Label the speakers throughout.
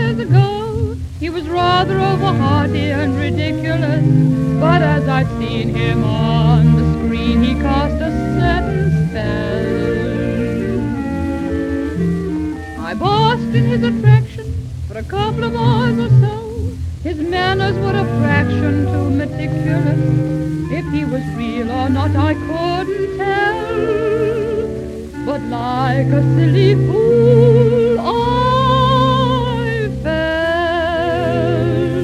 Speaker 1: years ago, he was rather over-hearty and ridiculous, but as I've seen him on the screen, he cast a certain spell. I basked in his attraction for a couple of hours or so. His manners were a fraction too meticulous. If he was real or not, I couldn't tell. But like a silly fool, I fell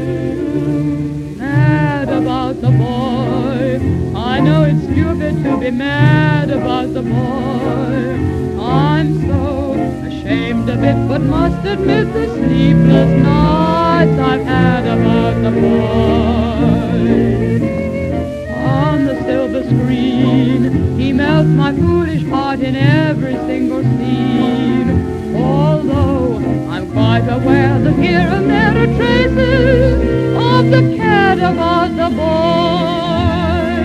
Speaker 1: mad about the boy. I know it's stupid to be mad about the boy. I'm so ashamed of it, but must admit the sleepless nights I've had about the boy. On the silver screen, he melts my foolish heart in every single scene. Although I'm quite aware that here and there are traces of the cat about the boy.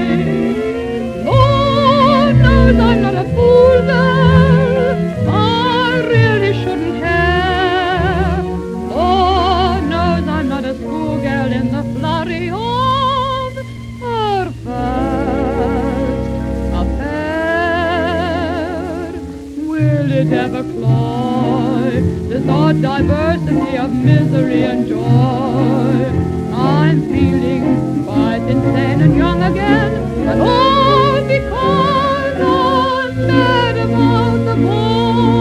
Speaker 1: Lord knows I'm not a fool, girl. I really shouldn't care. Lord knows I'm not a schoolgirl in the flurry of her first affair. Will it ever cloy this odd diversity of misery and joy? I'm feeling quite insane and young again, and all because I'm mad about the boy.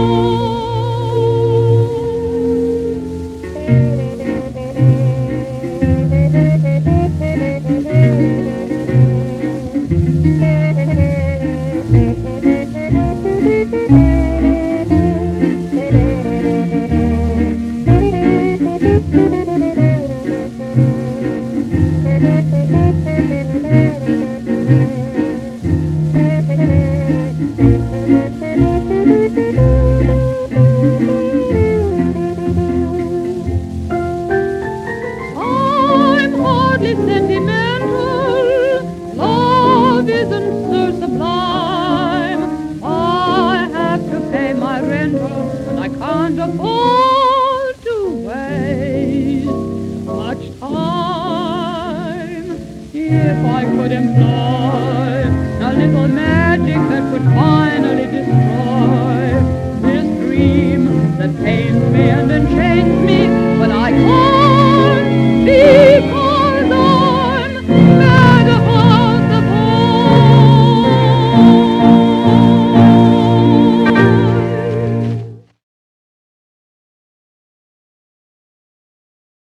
Speaker 1: I'm hardly sentimental. Love isn't so sublime. I have to pay my rental, and I can't afford to waste much time. If I could employ a little magic that would finally destroy this dream that pains me and enchains me